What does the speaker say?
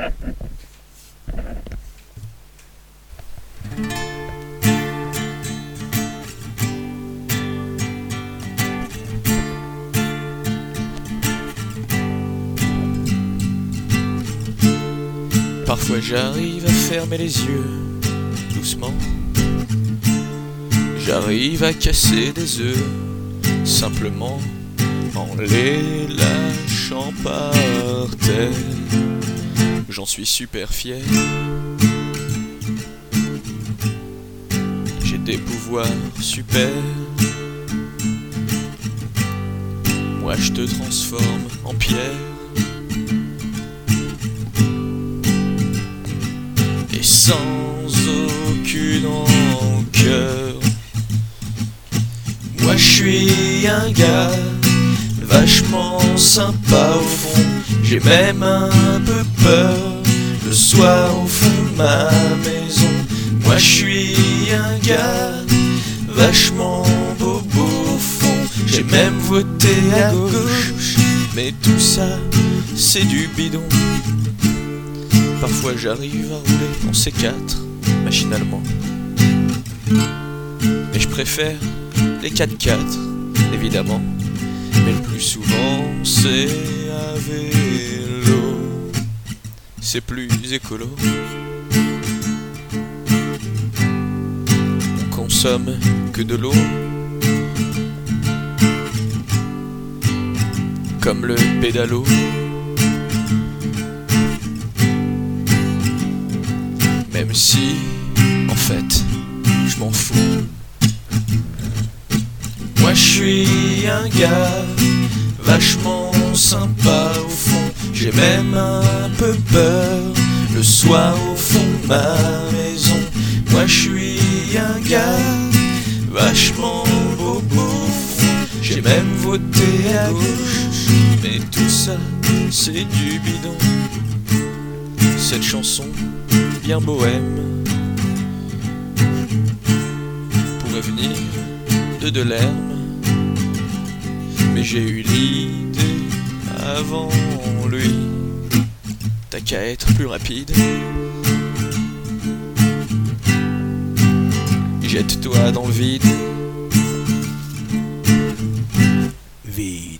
Parfois j'arrive à fermer les yeux, doucement. J'arrive à casser des œufs, simplement en les lâchant par terre. J'en suis super fier. J'ai des pouvoirs super. Moi je te transforme en pierre. Et sans aucune rancœur. Moi je suis un gars vachement sympa au fond. J'ai même un peu peur le soir au fond de ma maison. Moi je suis un gars vachement bobo au fond. J'ai même voté à gauche, mais tout ça c'est du bidon. Parfois j'arrive à rouler en C4 machinalement, mais je préfère les 4x4 évidemment. Mais le plus souvent c'est à vélo, c'est plus écolo. On consomme que de l'eau, comme le pédalo. Même si, en fait, je m'en fous. Moi je suis un gars vachement sympa au fond. J'ai même un peu peur le soir au fond de ma maison. Moi je suis un gars vachement bobo au fond. J'ai même voté à gauche, mais tout ça c'est du bidon. Cette chanson bien bohème pourrait venir de Delerme, mais j'ai eu l'idée avant lui. T'as qu'à être plus rapide. Jette-toi dans le vide. Vide.